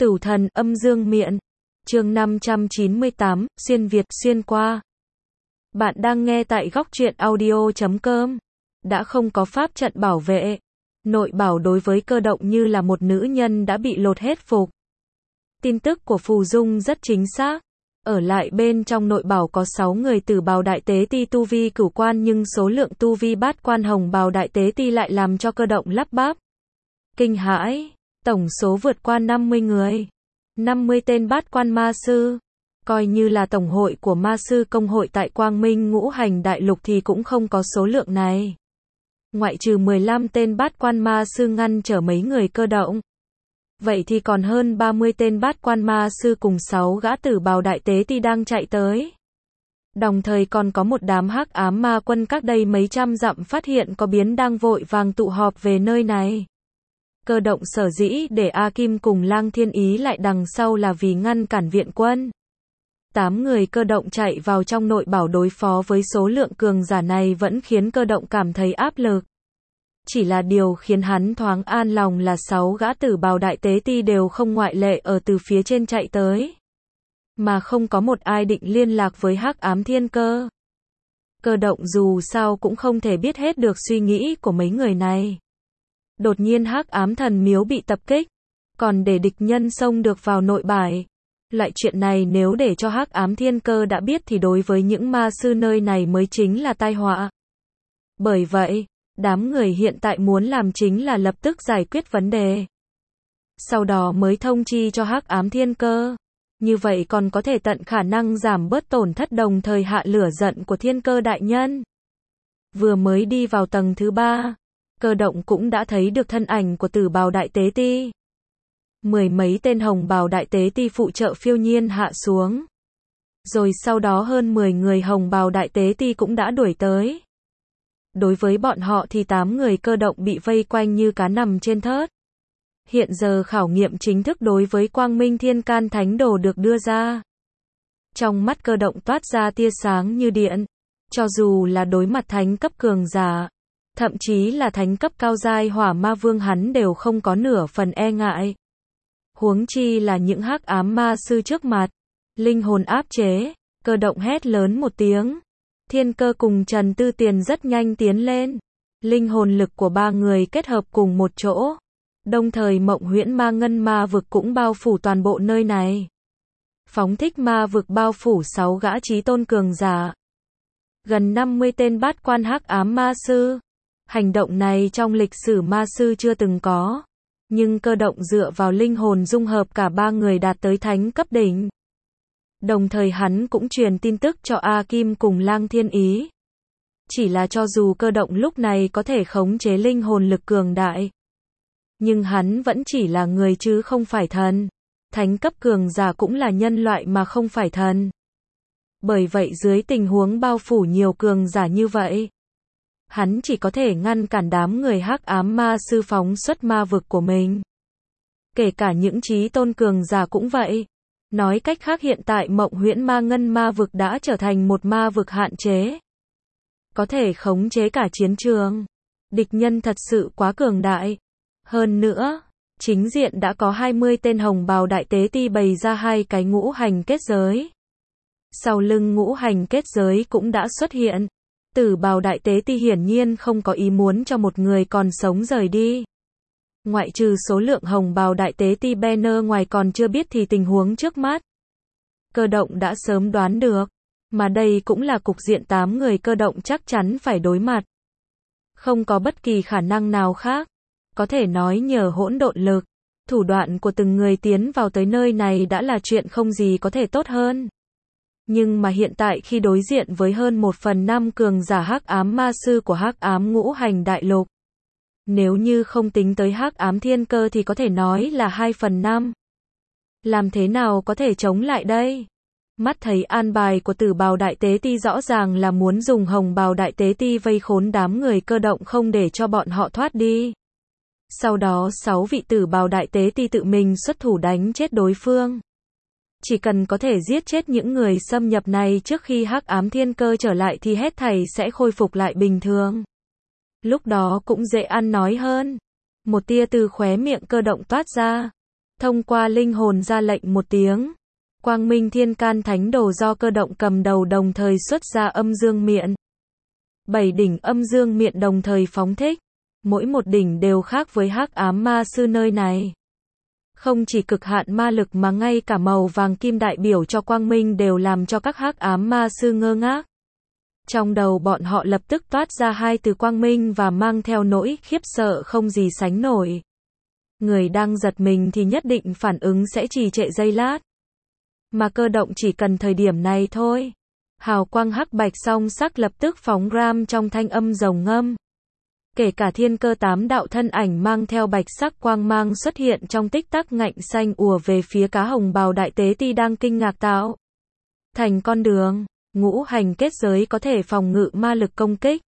Tửu thần, âm dương miện. Chương 598, xuyên Việt, xuyên qua. Bạn đang nghe tại góc truyện audio.com. Đã không có pháp trận bảo vệ. Nội bảo đối với Cơ Động như là một nữ nhân đã bị lột hết phục. Tin tức của Phù Dung rất chính xác. Ở lại bên trong nội bảo có 6 người Tử Bào Đại Tế Ti tu vi cửu quan, nhưng số lượng tu vi bát quan Hồng Bào Đại Tế Ti lại làm cho Cơ Động lắp bắp kinh hãi. Tổng số vượt qua 50 người. 50 tên bát quan ma sư. Coi như là tổng hội của ma sư công hội tại Quang Minh Ngũ Hành Đại Lục thì cũng không có số lượng này. Ngoại trừ 15 tên bát quan ma sư ngăn trở mấy người Cơ Động. Vậy thì còn hơn 30 tên bát quan ma sư cùng 6 gã Tử Bào Đại Tế Ti đang chạy tới. Đồng thời còn có một đám hắc ám ma quân cách đây mấy trăm dặm phát hiện có biến đang vội vàng tụ họp về nơi này. Cơ Động sở dĩ để A Kim cùng Lang Thiên Ý lại đằng sau là vì ngăn cản viện quân. 8 người Cơ Động chạy vào trong nội bảo đối phó với số lượng cường giả này vẫn khiến Cơ Động cảm thấy áp lực. Chỉ là điều khiến hắn thoáng an lòng là 6 gã Tử Bào Đại Tế Ti đều không ngoại lệ ở từ phía trên chạy tới. Mà không có một ai định liên lạc với Hắc Ám Thiên Cơ. Cơ Động dù sao cũng không thể biết hết được suy nghĩ của mấy người này. Đột nhiên Hắc Ám Thần Miếu bị tập kích, còn để địch nhân xông được vào nội bải. Loại chuyện này nếu để cho Hắc Ám Thiên Cơ đã biết thì đối với những ma sư nơi này mới chính là tai họa. Bởi vậy, đám người hiện tại muốn làm chính là lập tức giải quyết vấn đề. Sau đó mới thông chi cho Hắc Ám Thiên Cơ. Như vậy còn có thể tận khả năng giảm bớt tổn thất, đồng thời hạ lửa giận của Thiên Cơ đại nhân. Vừa mới đi vào tầng thứ 3, Cơ Động cũng đã thấy được thân ảnh của Tử Bào Đại Tế Ti. Mười mấy tên Hồng Bào Đại Tế Ti phụ trợ phiêu nhiên hạ xuống. Rồi sau đó hơn 10 người Hồng Bào Đại Tế Ti cũng đã đuổi tới. Đối với bọn họ thì 8 người Cơ Động bị vây quanh như cá nằm trên thớt. Hiện giờ khảo nghiệm chính thức đối với Quang Minh Thiên Can Thánh Đồ được đưa ra. Trong mắt Cơ Động toát ra tia sáng như điện. Cho dù là đối mặt thánh cấp cường giả, thậm chí là thánh cấp cao giai Hỏa Ma Vương, hắn đều không có nửa phần e ngại. Huống chi là những hắc ám ma sư trước mặt. Linh hồn áp chế. Cơ Động hét lớn một tiếng. Thiên Cơ cùng Trần Tư Tiền rất nhanh tiến lên. Linh hồn lực của ba người kết hợp cùng một chỗ. Đồng thời Mộng Huyễn Ma Ngân ma vực cũng bao phủ toàn bộ nơi này. Phóng thích ma vực bao phủ 6 gã chí tôn cường giả. Gần 50 tên bát quan hắc ám ma sư. Hành động này trong lịch sử ma sư chưa từng có. Nhưng Cơ Động dựa vào linh hồn dung hợp cả ba người đạt tới thánh cấp đỉnh. Đồng thời hắn cũng truyền tin tức cho A Kim cùng Lang Thiên Ý. Chỉ là cho dù Cơ Động lúc này có thể khống chế linh hồn lực cường đại, nhưng hắn vẫn chỉ là người chứ không phải thần. Thánh cấp cường giả cũng là nhân loại mà không phải thần. Bởi vậy dưới tình huống bao phủ nhiều cường giả như vậy, hắn chỉ có thể ngăn cản đám người hắc ám ma sư phóng xuất ma vực của mình. Kể cả những chí tôn cường giả cũng vậy. Nói cách khác hiện tại Mộng Huyễn Ma Ngân ma vực đã trở thành một ma vực hạn chế. Có thể khống chế cả chiến trường. Địch nhân thật sự quá cường đại. Hơn nữa, chính diện đã có 20 tên Hồng Bào Đại Tế Ti bày ra 2 cái ngũ hành kết giới. Sau lưng ngũ hành kết giới cũng đã xuất hiện. Tử Bào Đại Tế Ti hiển nhiên không có ý muốn cho một người còn sống rời đi. Ngoại trừ số lượng Hồng Bào Đại Tế Ti banner ngoài còn chưa biết thì tình huống trước mắt, Cơ Động đã sớm đoán được. Mà đây cũng là cục diện 8 người Cơ Động chắc chắn phải đối mặt. Không có bất kỳ khả năng nào khác. Có thể nói nhờ hỗn độn lực, thủ đoạn của từng người tiến vào tới nơi này đã là chuyện không gì có thể tốt hơn. Nhưng mà hiện tại khi đối diện với hơn 1/5 cường giả hắc ám ma sư của hắc ám ngũ hành đại lục, nếu như không tính tới hắc ám thiên cơ thì có thể nói là 2/5. Làm thế nào có thể chống lại đây? Mắt thấy an bài của Tử Bào Đại Tế Ti rõ ràng là muốn dùng Hồng Bào Đại Tế Ti vây khốn đám người Cơ Động không để cho bọn họ thoát đi. Sau đó 6 vị Tử Bào Đại Tế Ti tự mình xuất thủ đánh chết đối phương. Chỉ cần có thể giết chết những người xâm nhập này trước khi hắc ám thiên cơ trở lại thì hết thảy sẽ khôi phục lại bình thường. Lúc đó cũng dễ ăn nói hơn. Một tia từ khóe miệng Cơ Động toát ra. Thông qua linh hồn ra lệnh một tiếng. Quang minh thiên can thánh đồ do cơ động cầm đầu đồng thời xuất ra âm dương miện. 7 đỉnh âm dương miện đồng thời phóng thích. Mỗi một đỉnh đều khác với hắc ám ma sư nơi này. Không chỉ cực hạn ma lực mà ngay cả màu vàng kim đại biểu cho quang minh đều làm cho các hắc ám ma sư ngơ ngác. Trong đầu bọn họ lập tức toát ra hai từ quang minh và mang theo nỗi khiếp sợ không gì sánh nổi. Người đang giật mình thì nhất định phản ứng sẽ trì trệ giây lát. Mà cơ động chỉ cần thời điểm này thôi. Hào quang hắc bạch song sắc lập tức phóng ram trong thanh âm rồng ngâm. Kể cả thiên cơ 8 đạo thân ảnh mang theo bạch sắc quang mang xuất hiện trong tích tắc ngạnh xanh ùa về phía cá hồng bào đại tế ti đang kinh ngạc tạo thành con đường. Ngũ hành kết giới có thể phòng ngự ma lực công kích.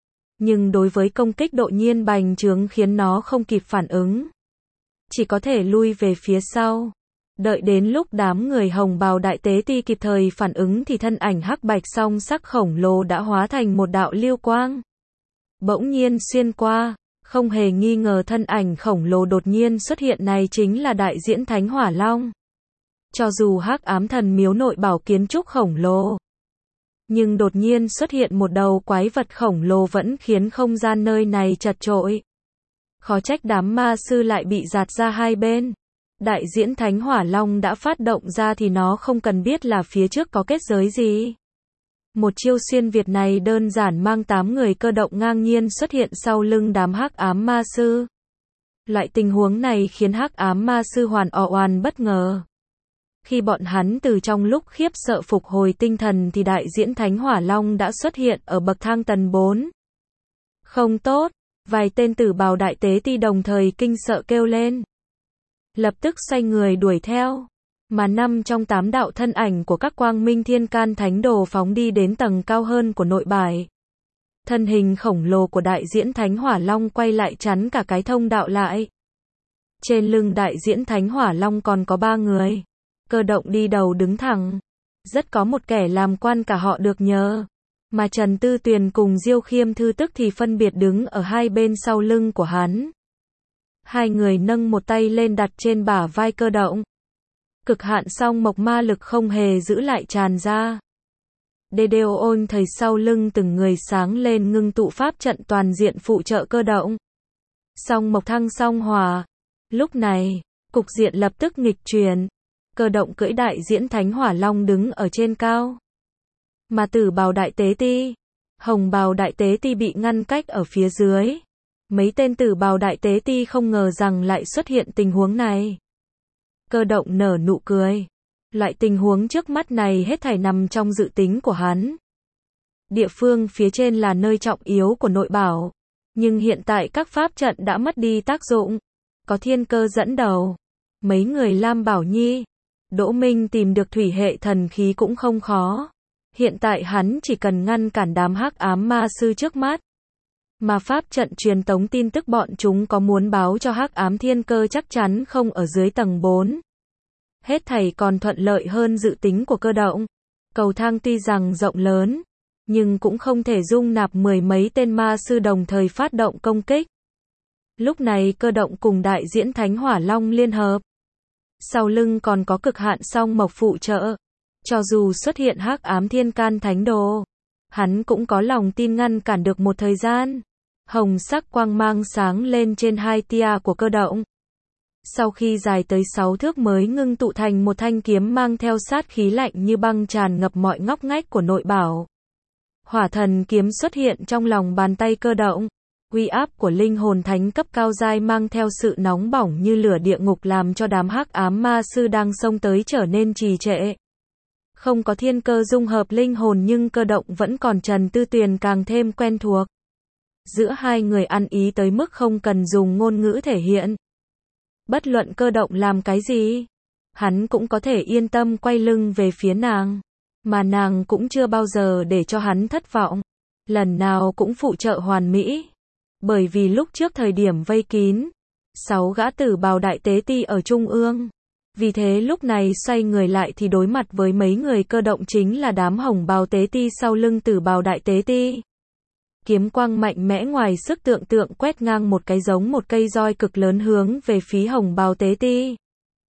Nhưng đối với công kích độ nhiên bành trướng khiến nó không kịp phản ứng. Chỉ có thể lui về phía sau. Đợi đến lúc đám người hồng bào đại tế ti kịp thời phản ứng thì thân ảnh hắc bạch song sắc khổng lồ đã hóa thành một đạo lưu quang. Bỗng nhiên xuyên qua, không hề nghi ngờ thân ảnh khổng lồ đột nhiên xuất hiện này chính là đại diễn Thánh Hỏa Long. Cho dù hắc ám thần miếu nội bảo kiến trúc khổng lồ, nhưng đột nhiên xuất hiện một đầu quái vật khổng lồ vẫn khiến không gian nơi này chật chội. Khó trách đám ma sư lại bị dạt ra hai bên. Đại diễn Thánh Hỏa Long đã phát động ra thì nó không cần biết là phía trước có kết giới gì. Một chiêu xuyên Việt này đơn giản mang 8 người cơ động ngang nhiên xuất hiện sau lưng đám hắc ám ma sư. Loại tình huống này khiến hắc ám ma sư hoàn bất ngờ. Khi bọn hắn từ trong lúc khiếp sợ phục hồi tinh thần thì đại diễn Thánh Hỏa Long đã xuất hiện ở bậc thang tầng 4. Không tốt, vài tên tử bào đại tế ti đồng thời kinh sợ kêu lên. Lập tức xoay người đuổi theo. Mà 5 trong 8 đạo thân ảnh của các quang minh thiên can thánh đồ phóng đi đến tầng cao hơn của nội bài. Thân hình khổng lồ của đại diễn Thánh Hỏa Long quay lại chắn cả cái thông đạo lại. Trên lưng đại diễn Thánh Hỏa Long còn có 3 người. Cơ động đi đầu đứng thẳng. Rất có một kẻ làm quan cả họ được nhờ. Mà Trần Tư Tuyền cùng Diêu Khiêm Thư tức thì phân biệt đứng ở hai bên sau lưng của hắn. Hai người nâng một tay lên đặt trên bả vai cơ động. Cực hạn song mộc ma lực không hề giữ lại tràn ra. Ôn thời sau lưng từng người sáng lên ngưng tụ pháp trận toàn diện phụ trợ cơ động. Song mộc thăng song hòa. Lúc này, cục diện lập tức nghịch chuyển. Cơ động cưỡi đại diễn Thánh Hỏa Long đứng ở trên cao. Mà tử bào đại tế ti, hồng bào đại tế ti bị ngăn cách ở phía dưới. Mấy tên tử bào đại tế ti không ngờ rằng lại xuất hiện tình huống này. Cơ động nở nụ cười. Loại tình huống trước mắt này hết thảy nằm trong dự tính của hắn. Địa phương phía trên là nơi trọng yếu của nội bảo. Nhưng hiện tại các pháp trận đã mất đi tác dụng. Có thiên cơ dẫn đầu. Mấy người Lam Bảo Nhi, Đỗ Minh tìm được thủy hệ thần khí cũng không khó. Hiện tại hắn chỉ cần ngăn cản đám hắc ám ma sư trước mắt. Mà pháp trận truyền tống tin tức bọn chúng có muốn báo cho hắc ám thiên cơ chắc chắn không ở dưới tầng 4. Hết thảy còn thuận lợi hơn dự tính của cơ động. Cầu thang tuy rằng rộng lớn, nhưng cũng không thể dung nạp 10 mấy tên ma sư đồng thời phát động công kích. Lúc này cơ động cùng đại diễn Thánh Hỏa Long liên hợp. Sau lưng còn có cực hạn song mộc phụ trợ. Cho dù xuất hiện hắc ám thiên can thánh đồ, hắn cũng có lòng tin ngăn cản được một thời gian. Hồng sắc quang mang sáng lên trên hai tia của cơ động. Sau khi dài tới 6 thước mới ngưng tụ thành một thanh kiếm mang theo sát khí lạnh như băng tràn ngập mọi ngóc ngách của nội bảo. Hỏa thần kiếm xuất hiện trong lòng bàn tay cơ động. Uy áp của linh hồn thánh cấp cao giai mang theo sự nóng bỏng như lửa địa ngục làm cho đám hắc ám ma sư đang xông tới trở nên trì trệ. Không có thiên cơ dung hợp linh hồn nhưng cơ động vẫn còn Trần Tư Tuyền càng thêm quen thuộc. Giữa hai người ăn ý tới mức không cần dùng ngôn ngữ thể hiện. Bất luận cơ động làm cái gì, hắn cũng có thể yên tâm quay lưng về phía nàng. Mà nàng cũng chưa bao giờ để cho hắn thất vọng. Lần nào cũng phụ trợ hoàn mỹ. Bởi vì lúc trước thời điểm vây kín, 6 gã tử bào đại tế ti ở trung ương. Vì thế lúc này xoay người lại thì đối mặt với mấy người cơ động chính là đám hồng bào tế ti sau lưng tử bào đại tế ti. Kiếm quang mạnh mẽ ngoài sức tưởng tượng quét ngang một cái giống một cây roi cực lớn hướng về phía hồng bào tế ti.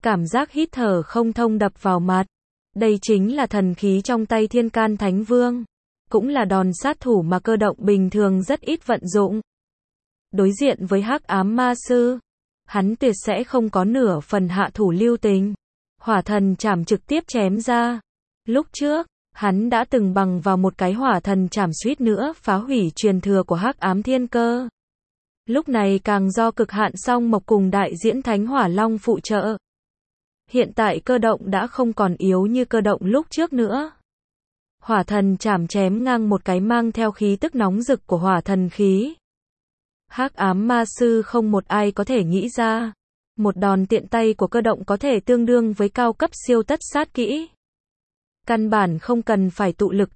cảm giác hít thở không thông đập vào mặt. Đây chính là thần khí trong tay Thiên Can Thánh Vương, cũng là đòn sát thủ mà cơ động bình thường rất ít vận dụng. Đối diện với Hắc Ám Ma Sư, hắn tuyệt sẽ không có nửa phần hạ thủ lưu tình. Hỏa thần chảm trực tiếp chém ra. Lúc trước, hắn đã từng bằng vào một cái hỏa thần chảm suýt nữa phá hủy truyền thừa của Hắc Ám Thiên Cơ. Lúc này càng do cực hạn song mộc cùng đại diễn Thánh Hỏa Long phụ trợ. Hiện tại cơ động đã không còn yếu như cơ động lúc trước nữa. Hỏa thần chảm chém ngang một cái mang theo khí tức nóng rực của hỏa thần khí. Hắc Ám Ma Sư không một ai có thể nghĩ ra. Một đòn tiện tay của cơ động có thể tương đương với cao cấp siêu tất sát kỹ. Căn bản không cần phải tụ lực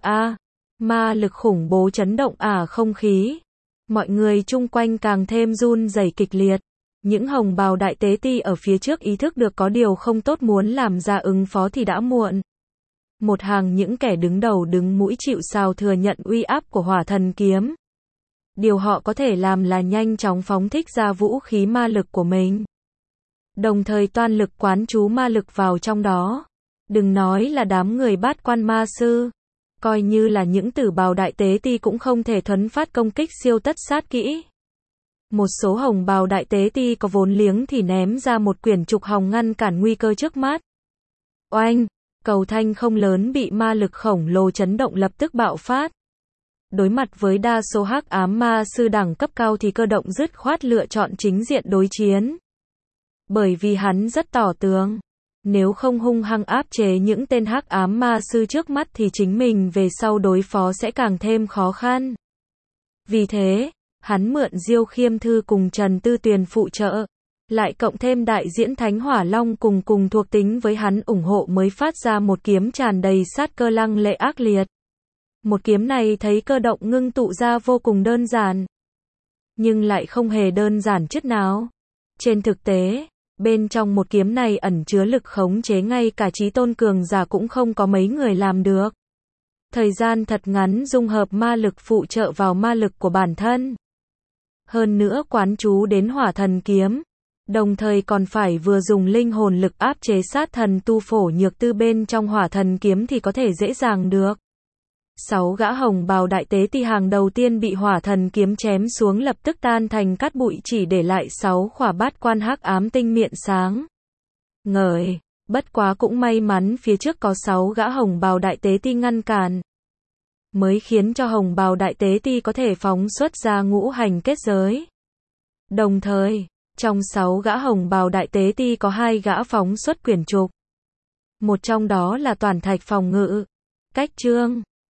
ma lực khủng bố chấn động không khí. Mọi người chung quanh càng thêm run rẩy kịch liệt. Những hồng bào đại tế ti ở phía trước ý thức được có điều không tốt muốn làm ra ứng phó thì đã muộn. Một hàng những kẻ đứng đầu đứng mũi chịu sào thừa nhận uy áp của hỏa thần kiếm. Điều họ có thể làm là nhanh chóng phóng thích ra vũ khí ma lực của mình. Đồng thời toan lực quán chú ma lực vào trong đó. Đừng nói là đám người bát quan ma sư. Coi như là những tử bào đại tế ti cũng không thể thuấn phát công kích siêu tất sát kỹ. Một số hồng bào đại tế ti có vốn liếng thì ném ra một quyển trục hồng ngăn cản nguy cơ trước mắt. Oanh! Cầu thanh không lớn bị ma lực khổng lồ chấn động lập tức bạo phát. Đối mặt với đa số Hắc Ám Ma Sư đẳng cấp cao thì cơ động dứt khoát lựa chọn chính diện đối chiến. Bởi vì hắn rất tỏ tường. Nếu không hung hăng áp chế những tên Hắc Ám Ma Sư trước mắt thì chính mình về sau đối phó sẽ càng thêm khó khăn. Vì thế, hắn mượn Diêu Khiêm Thư cùng Trần Tư Tuyền phụ trợ, lại cộng thêm đại diễn Thánh Hỏa Long cùng thuộc tính với hắn ủng hộ mới phát ra một kiếm tràn đầy sát cơ lăng lệ ác liệt. Một kiếm này thấy cơ động ngưng tụ ra vô cùng đơn giản, nhưng lại không hề đơn giản chút nào. Trên thực tế, bên trong một kiếm này ẩn chứa lực khống chế ngay cả chí tôn cường giả cũng không có mấy người làm được. Thời gian thật ngắn dung hợp ma lực phụ trợ vào ma lực của bản thân. Hơn nữa quán chú đến hỏa thần kiếm. Đồng thời còn phải vừa dùng linh hồn lực áp chế sát thần tu phổ nhược tư bên trong hỏa thần kiếm thì có thể dễ dàng được. 6 gã hồng bào đại tế ti hàng đầu tiên bị hỏa thần kiếm chém xuống lập tức tan thành cát bụi chỉ để lại 6 khỏa bát quan hắc ám tinh miệng sáng ngời. Bất quá cũng may mắn phía trước có 6 gã hồng bào đại tế ti ngăn cản, mới khiến cho hồng bào đại tế ti có thể phóng xuất ra ngũ hành kết giới. Đồng thời, trong 6 gã hồng bào đại tế ti có 2 gã phóng xuất quyển trục. Một trong đó là toàn thạch phòng ngự, cách chương.